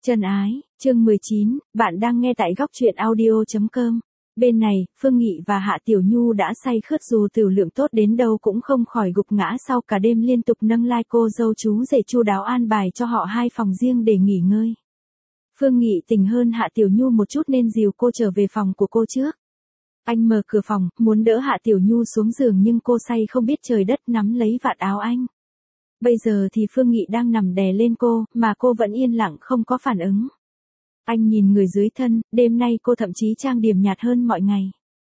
Chân ái, chương 19, bạn đang nghe tại góc truyện audio.com. Bên này, Phương Nghị và Hạ Tiểu Nhu đã say khướt dù tiểu lượng tốt đến đâu cũng không khỏi gục ngã sau cả đêm liên tục nâng lai cô dâu chú rể chu đáo an bài cho họ 2 phòng riêng để nghỉ ngơi. Phương Nghị tỉnh hơn Hạ Tiểu Nhu một chút nên dìu cô trở về phòng của cô trước. Anh mở cửa phòng, muốn đỡ Hạ Tiểu Nhu xuống giường nhưng cô say không biết trời đất nắm lấy vạt áo anh. Bây giờ thì Phương Nghị đang nằm đè lên cô, mà cô vẫn yên lặng không có phản ứng. Anh nhìn người dưới thân, đêm nay cô thậm chí trang điểm nhạt hơn mọi ngày.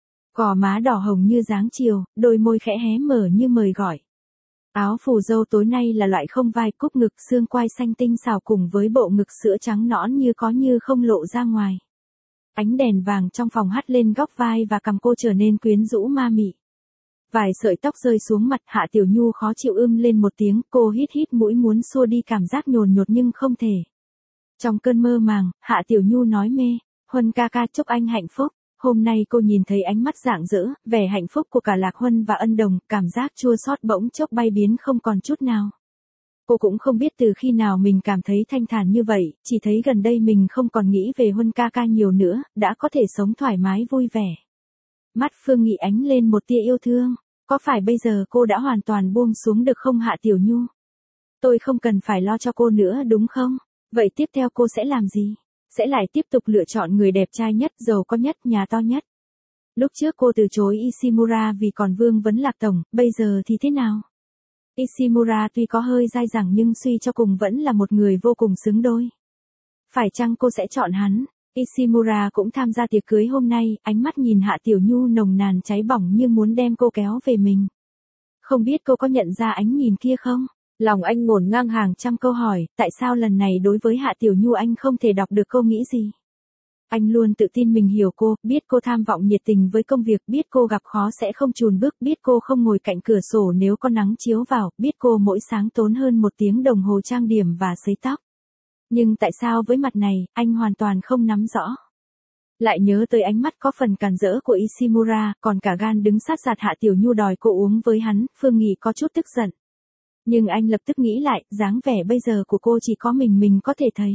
Gò má đỏ hồng như dáng chiều, đôi môi khẽ hé mở như mời gọi. Áo phù dâu tối nay là loại không vai cúc ngực xương quai xanh tinh xảo cùng với bộ ngực sữa trắng nõn như có như không lộ ra ngoài. Ánh đèn vàng trong phòng hắt lên góc vai và cằm cô trở nên quyến rũ ma mị. Vài sợi tóc rơi xuống mặt Hạ Tiểu Nhu khó chịu lên một tiếng, cô hít hít mũi muốn xua đi cảm giác nhồn nhột nhưng không thể. Trong cơn mơ màng, Hạ Tiểu Nhu nói mê, Huân ca ca chúc anh hạnh phúc. Hôm nay cô nhìn thấy ánh mắt rạng rỡ, vẻ hạnh phúc của cả Lạc Huân và Ân Đồng, cảm giác chua xót bỗng chốc bay biến không còn chút nào. Cô cũng không biết từ khi nào mình cảm thấy thanh thản như vậy, chỉ thấy gần đây mình không còn nghĩ về Huân ca ca nhiều nữa, đã có thể sống thoải mái vui vẻ. Mắt Phương Nghị ánh lên một tia yêu thương, có phải bây giờ cô đã hoàn toàn buông xuống được không Hạ Tiểu Nhu? Tôi không cần phải lo cho cô nữa đúng không? Vậy tiếp theo cô sẽ làm gì? Sẽ lại tiếp tục lựa chọn người đẹp trai nhất, giàu có nhất, nhà to nhất. Lúc trước cô từ chối Ishimura vì còn vương vấn Lạc Tổng, bây giờ thì thế nào? Ishimura tuy có hơi dai dẳng nhưng suy cho cùng vẫn là một người vô cùng xứng đôi. Phải chăng cô sẽ chọn hắn? Ishimura cũng tham gia tiệc cưới hôm nay, ánh mắt nhìn Hạ Tiểu Nhu nồng nàn cháy bỏng như muốn đem cô kéo về mình. Không biết cô có nhận ra ánh nhìn kia không? Lòng anh ngổn ngang hàng trăm câu hỏi, tại sao lần này đối với Hạ Tiểu Nhu anh không thể đọc được câu nghĩ gì? Anh luôn tự tin mình hiểu cô, biết cô tham vọng nhiệt tình với công việc, biết cô gặp khó sẽ không chùn bước, biết cô không ngồi cạnh cửa sổ nếu có nắng chiếu vào, biết cô mỗi sáng tốn hơn 1 tiếng đồng hồ trang điểm và sấy tóc. Nhưng tại sao với mặt này, anh hoàn toàn không nắm rõ. Lại nhớ tới ánh mắt có phần càn rỡ của Ishimura, còn cả gan đứng sát giạt Hạ Tiểu Nhu đòi cô uống với hắn, Phương Nghị có chút tức giận. Nhưng anh lập tức nghĩ lại, dáng vẻ bây giờ của cô chỉ có mình có thể thấy.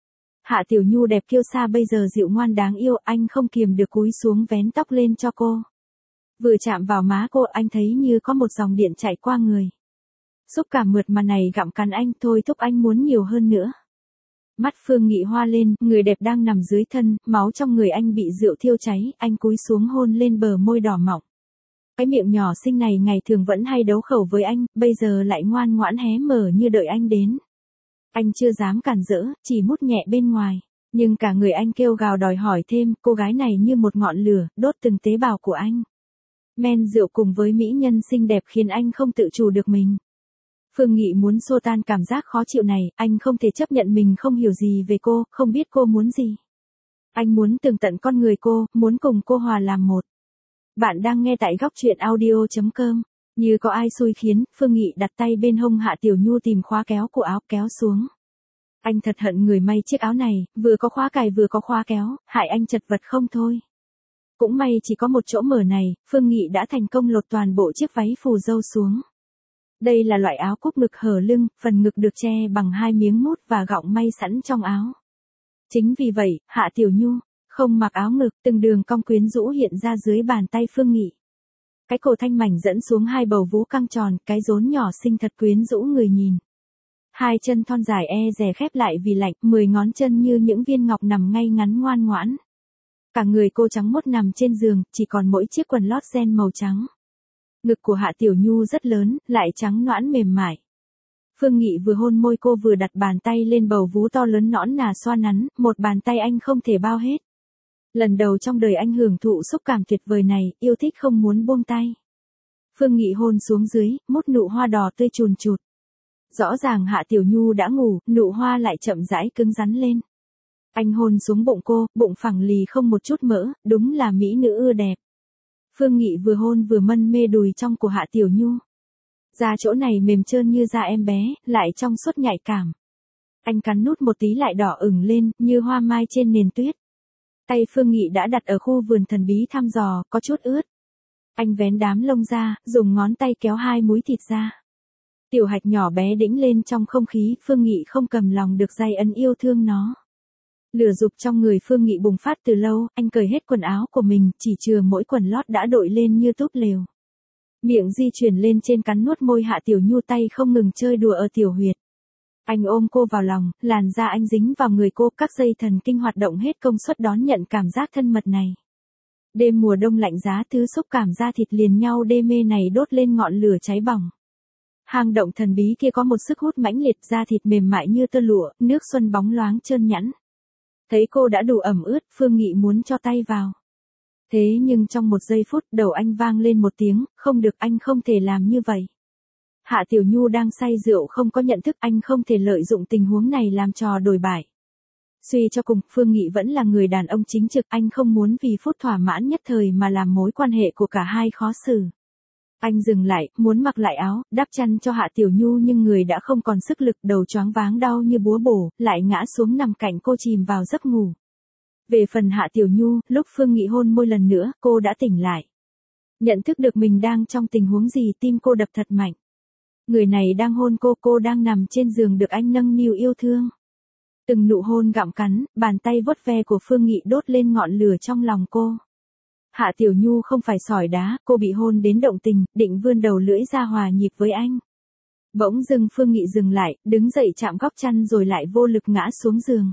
Hạ Tiểu Nhu đẹp kiêu sa bây giờ dịu ngoan đáng yêu, anh không kiềm được cúi xuống vén tóc lên cho cô. Vừa chạm vào má cô anh thấy như có một dòng điện chạy qua người. Xúc cảm mượt mà này gặm cắn anh thôi thúc anh muốn nhiều hơn nữa. Mắt Phương Nghị hoa lên, người đẹp đang nằm dưới thân, máu trong người anh bị rượu thiêu cháy, anh cúi xuống hôn lên bờ môi đỏ mọng. Cái miệng nhỏ xinh này ngày thường vẫn hay đấu khẩu với anh, bây giờ lại ngoan ngoãn hé mở như đợi anh đến. Anh chưa dám cản rỡ, chỉ mút nhẹ bên ngoài. Nhưng cả người anh kêu gào đòi hỏi thêm, cô gái này như một ngọn lửa, đốt từng tế bào của anh. Men rượu cùng với mỹ nhân xinh đẹp khiến anh không tự chủ được mình. Phương Nghị muốn xua tan cảm giác khó chịu này, anh không thể chấp nhận mình không hiểu gì về cô, không biết cô muốn gì. Anh muốn tường tận con người cô, muốn cùng cô hòa làm một. Bạn đang nghe tại góc truyện audio.com. Như có ai xui khiến, Phương Nghị đặt tay bên hông Hạ Tiểu Nhu tìm khóa kéo của áo kéo xuống. Anh thật hận người may chiếc áo này, vừa có khóa cài vừa có khóa kéo, hại anh chật vật không thôi. Cũng may chỉ có một chỗ mở này, Phương Nghị đã thành công lột toàn bộ chiếc váy phù dâu xuống. Đây là loại áo cúc ngực hở lưng, phần ngực được che bằng 2 miếng mút và gọng may sẵn trong áo. Chính vì vậy, Hạ Tiểu Nhu không mặc áo ngực, từng đường cong quyến rũ hiện ra dưới bàn tay Phương Nghị. Cái cổ thanh mảnh dẫn xuống 2 bầu vú căng tròn, cái rốn nhỏ xinh thật quyến rũ người nhìn. 2 chân thon dài dè khép lại vì lạnh, 10 ngón chân như những viên ngọc nằm ngay ngắn ngoan ngoãn. Cả người cô trắng mốt nằm trên giường, chỉ còn mỗi chiếc quần lót ren màu trắng. Ngực của Hạ Tiểu Nhu rất lớn, lại trắng nõn mềm mại. Phương Nghị vừa hôn môi cô vừa đặt bàn tay lên bầu vú to lớn nõn nà xoa nắn, một bàn tay anh không thể bao hết. Lần đầu trong đời anh hưởng thụ xúc cảm tuyệt vời này, yêu thích không muốn buông tay. Phương Nghị hôn xuống dưới, mút nụ hoa đỏ tươi chùn chụt. Rõ ràng Hạ Tiểu Nhu đã ngủ, nụ hoa lại chậm rãi cứng rắn lên. Anh hôn xuống bụng cô, bụng phẳng lì không một chút mỡ, đúng là mỹ nữ ưa đẹp. Phương Nghị vừa hôn vừa mân mê đùi trong của Hạ Tiểu Nhu. Da chỗ này mềm trơn như da em bé, lại trong suốt nhạy cảm. Anh cắn nút một tí lại đỏ ửng lên, như hoa mai trên nền tuyết. Tay Phương Nghị đã đặt ở khu vườn thần bí thăm dò, có chút ướt. Anh vén đám lông ra, dùng ngón tay kéo 2 múi thịt ra. Tiểu hạch nhỏ bé đĩnh lên trong không khí, Phương Nghị không cầm lòng được day ân yêu thương nó. Lửa dục trong người Phương Nghị bùng phát từ lâu, anh cởi hết quần áo của mình, chỉ chừa mỗi quần lót đã đội lên như túp lều. Miệng di chuyển lên trên cắn nuốt môi Hạ Tiểu Nhu, tay không ngừng chơi đùa ở tiểu huyệt. Anh ôm cô vào lòng, làn da anh dính vào người cô, các dây thần kinh hoạt động hết công suất đón nhận cảm giác thân mật này. Đêm mùa đông lạnh giá, thứ xúc cảm da thịt liền nhau đê mê này đốt lên ngọn lửa cháy bỏng. Hang động thần bí kia có một sức hút mãnh liệt, da thịt mềm mại như tơ lụa, nước xuân bóng loáng trơn nhẵn. Thấy cô đã đủ ẩm ướt, Phương Nghị muốn cho tay vào. Thế nhưng trong một giây phút, đầu anh vang lên một tiếng, không được, anh không thể làm như vậy. Hạ Tiểu Nhu đang say rượu không có nhận thức, anh không thể lợi dụng tình huống này làm trò đổi bại. Suy cho cùng, Phương Nghị vẫn là người đàn ông chính trực, anh không muốn vì phút thỏa mãn nhất thời mà làm mối quan hệ của cả hai khó xử. Anh dừng lại, muốn mặc lại áo, đắp chăn cho Hạ Tiểu Nhu nhưng người đã không còn sức lực, đầu choáng váng đau như búa bổ, lại ngã xuống nằm cạnh cô chìm vào giấc ngủ. Về phần Hạ Tiểu Nhu, lúc Phương Nghị hôn môi lần nữa, cô đã tỉnh lại. Nhận thức được mình đang trong tình huống gì, tim cô đập thật mạnh. Người này đang hôn cô đang nằm trên giường được anh nâng niu yêu thương. Từng nụ hôn gặm cắn, bàn tay vuốt ve của Phương Nghị đốt lên ngọn lửa trong lòng cô. Hạ Tiểu Nhu không phải sỏi đá, cô bị hôn đến động tình, định vươn đầu lưỡi ra hòa nhịp với anh. Bỗng dưng Phương Nghị dừng lại, đứng dậy chạm góc chăn rồi lại vô lực ngã xuống giường.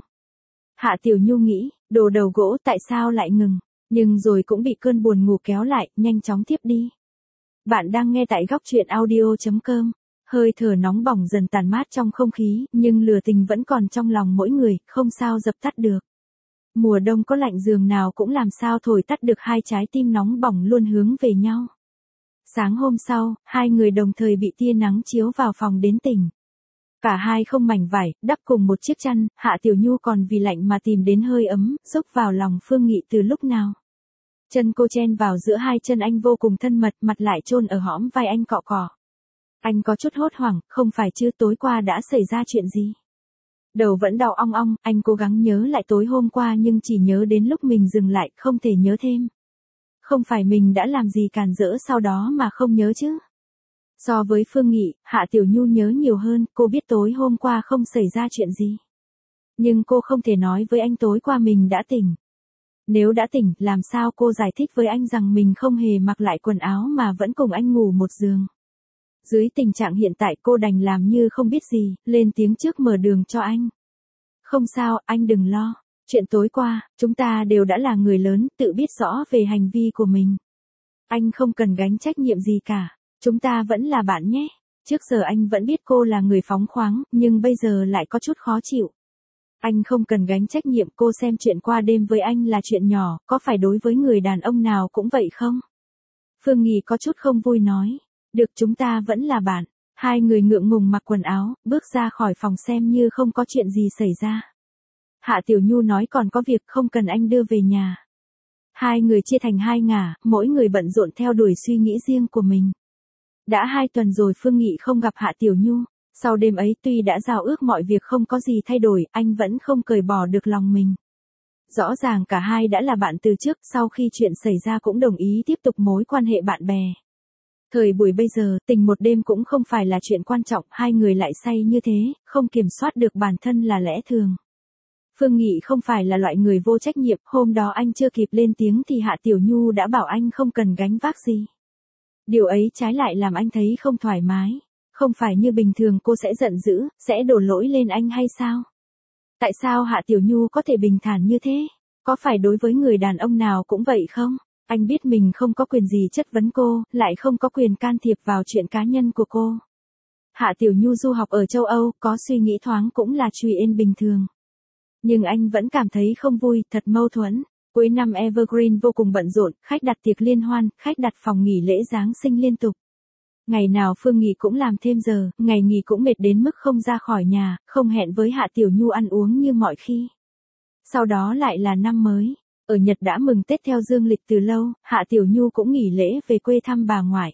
Hạ Tiểu Nhu nghĩ, đồ đầu gỗ tại sao lại ngừng, nhưng rồi cũng bị cơn buồn ngủ kéo lại, nhanh chóng thiếp đi. Bạn đang nghe tại góc truyện audio.com. Hơi thở nóng bỏng dần tàn mát trong không khí, nhưng lửa tình vẫn còn trong lòng mỗi người, không sao dập tắt được. Mùa đông có lạnh giường nào cũng làm sao thổi tắt được hai trái tim nóng bỏng luôn hướng về nhau. Sáng hôm sau, hai người đồng thời bị tia nắng chiếu vào phòng đến tỉnh. Cả hai không mảnh vải, đắp cùng một chiếc chăn, Hạ Tiểu Nhu còn vì lạnh mà tìm đến hơi ấm, xúc vào lòng Phương Nghị từ lúc nào. Chân cô chen vào giữa hai chân anh vô cùng thân mật, mặt lại chôn ở hõm vai anh cọ cọ. Anh có chút hốt hoảng, không phải chứ, tối qua đã xảy ra chuyện gì? Đầu vẫn đau ong ong, anh cố gắng nhớ lại tối hôm qua nhưng chỉ nhớ đến lúc mình dừng lại, không thể nhớ thêm. Không phải mình đã làm gì cản rỡ sau đó mà không nhớ chứ? So với Phương Nghị, Hạ Tiểu Nhu nhớ nhiều hơn, cô biết tối hôm qua không xảy ra chuyện gì. Nhưng cô không thể nói với anh tối qua mình đã tỉnh. Nếu đã tỉnh, làm sao cô giải thích với anh rằng mình không hề mặc lại quần áo mà vẫn cùng anh ngủ một giường? Dưới tình trạng hiện tại cô đành làm như không biết gì, lên tiếng trước mở đường cho anh. Không sao, anh đừng lo. Chuyện tối qua, chúng ta đều đã là người lớn, tự biết rõ về hành vi của mình. Anh không cần gánh trách nhiệm gì cả. Chúng ta vẫn là bạn nhé. Trước giờ anh vẫn biết cô là người phóng khoáng, nhưng bây giờ lại có chút khó chịu. Anh không cần gánh trách nhiệm, cô xem chuyện qua đêm với anh là chuyện nhỏ, có phải đối với người đàn ông nào cũng vậy không? Phương Nghị có chút không vui nói. Được, chúng ta vẫn là bạn. Hai người ngượng ngùng mặc quần áo, bước ra khỏi phòng xem như không có chuyện gì xảy ra. Hạ Tiểu Nhu nói còn có việc không cần anh đưa về nhà. Hai người chia thành hai ngả, mỗi người bận rộn theo đuổi suy nghĩ riêng của mình. Đã 2 tuần rồi Phương Nghị không gặp Hạ Tiểu Nhu. Sau đêm ấy tuy đã giao ước mọi việc không có gì thay đổi, anh vẫn không cởi bỏ được lòng mình. Rõ ràng cả hai đã là bạn từ trước, sau khi chuyện xảy ra cũng đồng ý tiếp tục mối quan hệ bạn bè. Thời buổi bây giờ, tình một đêm cũng không phải là chuyện quan trọng, hai người lại say như thế, không kiểm soát được bản thân là lẽ thường. Phương Nghị không phải là loại người vô trách nhiệm, hôm đó anh chưa kịp lên tiếng thì Hạ Tiểu Nhu đã bảo anh không cần gánh vác gì. Điều ấy trái lại làm anh thấy không thoải mái. Không phải như bình thường cô sẽ giận dữ, sẽ đổ lỗi lên anh hay sao? Tại sao Hạ Tiểu Nhu có thể bình thản như thế? Có phải đối với người đàn ông nào cũng vậy không? Anh biết mình không có quyền gì chất vấn cô, lại không có quyền can thiệp vào chuyện cá nhân của cô. Hạ Tiểu Nhu du học ở châu Âu, có suy nghĩ thoáng cũng là chuyện bình thường. Nhưng anh vẫn cảm thấy không vui, thật mâu thuẫn. Cuối năm Evergreen vô cùng bận rộn, khách đặt tiệc liên hoan, khách đặt phòng nghỉ lễ Giáng sinh liên tục. Ngày nào Phương Nghị cũng làm thêm giờ, ngày nghỉ cũng mệt đến mức không ra khỏi nhà, không hẹn với Hạ Tiểu Nhu ăn uống như mọi khi. Sau đó lại là năm mới. Ở Nhật đã mừng Tết theo dương lịch từ lâu, Hạ Tiểu Nhu cũng nghỉ lễ về quê thăm bà ngoại.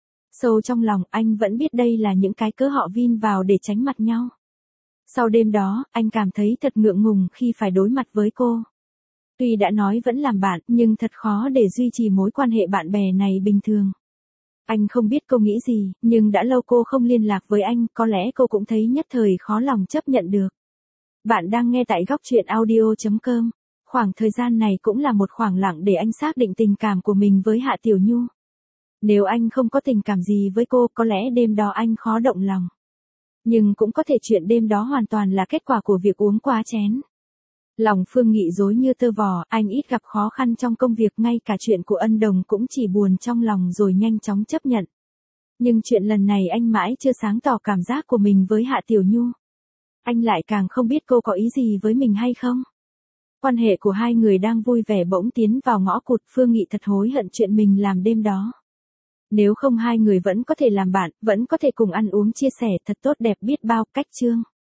Sâu trong lòng anh vẫn biết đây là những cái cớ họ vin vào để tránh mặt nhau. Sau đêm đó, anh cảm thấy thật ngượng ngùng khi phải đối mặt với cô. Tuy đã nói vẫn làm bạn, nhưng thật khó để duy trì mối quan hệ bạn bè này bình thường. Anh không biết cô nghĩ gì, nhưng đã lâu cô không liên lạc với anh, có lẽ cô cũng thấy nhất thời khó lòng chấp nhận được. Bạn đang nghe tại góc chuyện audio.com. Khoảng thời gian này cũng là một khoảng lặng để anh xác định tình cảm của mình với Hạ Tiểu Nhu. Nếu anh không có tình cảm gì với cô, có lẽ đêm đó anh khó động lòng. Nhưng cũng có thể chuyện đêm đó hoàn toàn là kết quả của việc uống quá chén. Lòng Phương Nghị rối như tơ vò, anh ít gặp khó khăn trong công việc, ngay cả chuyện của Ân Đồng cũng chỉ buồn trong lòng rồi nhanh chóng chấp nhận. Nhưng chuyện lần này anh mãi chưa sáng tỏ cảm giác của mình với Hạ Tiểu Nhu. Anh lại càng không biết cô có ý gì với mình hay không. Quan hệ của hai người đang vui vẻ bỗng tiến vào ngõ cụt. Phương Nghị thật hối hận chuyện mình làm đêm đó. Nếu không hai người vẫn có thể làm bạn, vẫn có thể cùng ăn uống chia sẻ thật tốt đẹp biết bao. Cách chương